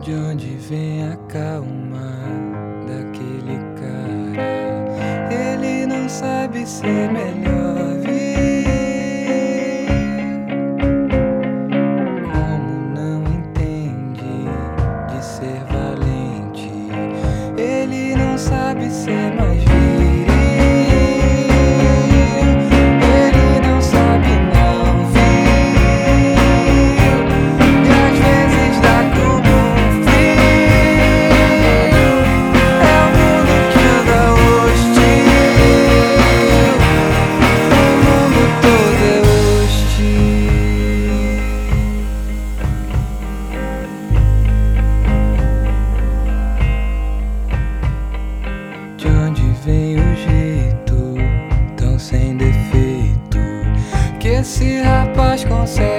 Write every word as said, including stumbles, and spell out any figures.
De onde vem a calma daquele cara? Ele não sabe ser melhor vir. Como não entende de ser valente? Ele não sabe ser mais viril. Ele não sabe não vir. E às vezes dá como um frio. É o mundo que anda hostil. O mundo todo é hostil. De onde vem o jeito tão sem defeito que esse rapaz consegue?